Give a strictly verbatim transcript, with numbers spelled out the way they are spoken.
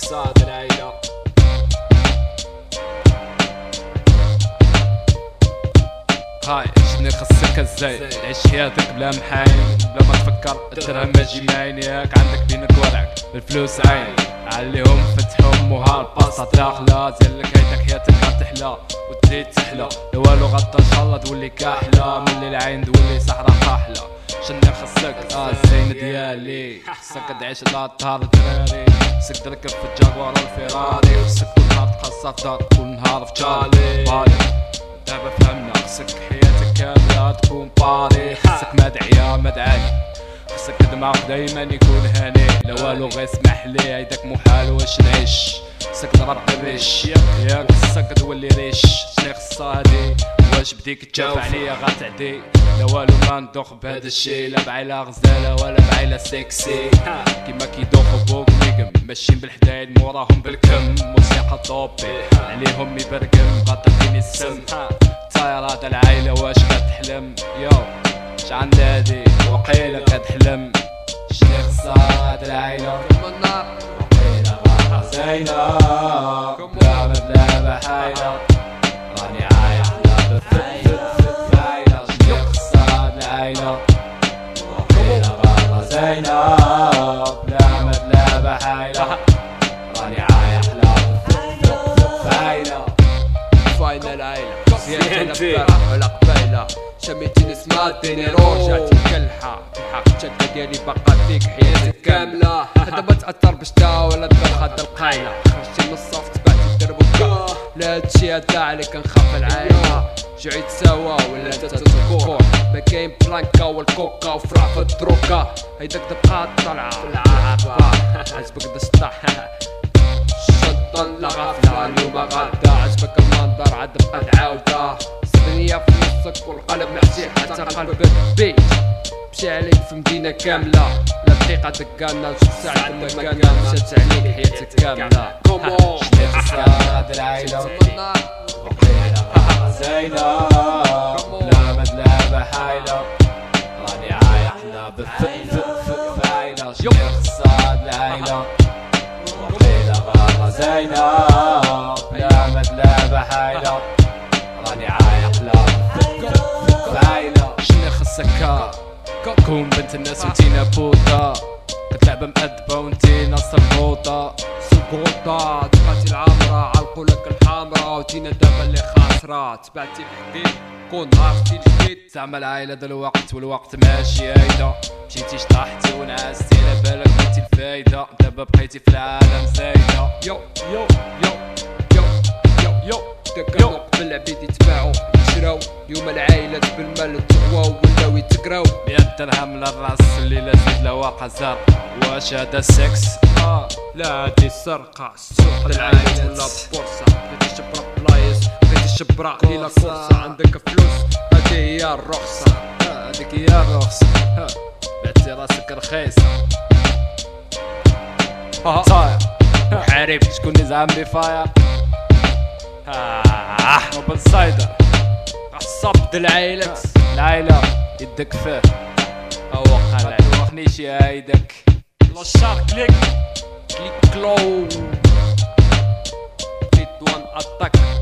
اقتصاد العيلة. هاي شنو خصك الزايد تعيش حياتك بلا محاين بلا ما تفكر الدرهم ماجي معين ياك عندك بينك ورعك الفلوس عين عليهم فتحهم وها الباصة داخلة ديالك هيداك حياتك غتحلى وتزيد تحلى لا والو غدا ان شاء الله تولي كاحلة من الليل عين تولي صحرا قاحلة. شنو خصك اه الزين ديالي خصك تعيش لا طهر الدراري خصك تركب في الجاكوار الفيراري خصك كل نهار تقصر دار كل نهار في جالي بالي دابا فهمنا خصك حياتك كاملة تكون باري خصك مدعية مدعاني خصك دماغ دايما يكون هاني لا والو غير اسمح لي هيداك محال واش نعيش خصك تضرب بالريش ياك خصك تولي ريش شني خصها هادي واش بديك تجاوب عليا غتعدي لا والو ما ندوخ بهذا الشيء لا بعيلة غزالة ولا بعيلة سيكسي كيما كيدوخو بوك ميقم ماشيين بالحدايد موراهم بالكم موسيقى طوبي عليهم يبرقم غتعطيني السم طاير هذا العايلة واش كتحلم يو اش عند هادي وقيلة كتحلم شني خصها هاد العايلة وقيلة غاها زينة بلا مدلابة حايلة راني عايش لا بفايلة شني خصها هاد العايلة وقيلة غاها زينة بلا مدلابة حايلة راني عايش لا بفايلة فاينة العايلة زيادة لفاحة ولا قبايلة شميتيني سمعتيني رجعتي كلحة الحق الشدة ديالي بقات فيك حياتك كاملة دابا تأثر بشتا ولا تبان هاد القايلة خرجتي من الصف تبعتي الدرب وكا لا هادشي هدا عليك نخاف العايلة جعيد سوا ولا انت تذكر ما كاين بلانكا والكوكا وفرع في الدروكا هيداك تبقى طالعة في العافة عجبك دشطح شطا لا غافلة اليوم غدا عجبك المنظر عاد بقى تعاودة الدنيا في نصك والقلب محشي حتى قلبك بيت مشي عليك في مدينة كاملة لا دقيقة دكانا شوف ساعة مكانها مشات عليك حياتك كاملة شني خصها هاد العايلة وقيلة غاها زينة بلا مدلابة حايلة راني عايح لا بفايلة شني خصها هاد العايلة وقيلة غاها زينة بلا مدلابة حايلة راني عايح لا بفايلة شني خصك كون بنت الناس وتينا بوطة كتلعب مأدبة وانتي ناصر البوطة سقوطة تبعتي العامرة عالقولك الحامرة وتينا دابا اللي خاسرة تبعتي الحديد كون عرفتي الجديد زعما العايلة دا الوقت والوقت ماشي هيدا مشيتي شطحتي ونعستي لبالك بغيتي الفايدة دابا بقيتي في العالم زايدة يو يو يو يو يو يو داك قبل العبيد يتباعو يشراو يوم العايلة بالمال تغواو ولاو يتقراو مية درهم للراس الليلة زيد لواقع زرق واش هدا السكس اه لا هادي السرقة السوق العايلة ولا بورصة بغيتي شبرا بلايص بغيتي شبرا ليلة كورصة عندك فلوس هادي هي الرخصة هاديك هي الرخصة بعتي راسك رخيصة صاير حارب شكون اللي زعم لي فاير اه موبل سايدر عصب العايلة العايلة يدك فيه هو قال توخنيش يا هيدك لاشار كليك كليك كلو تيت وان اتاك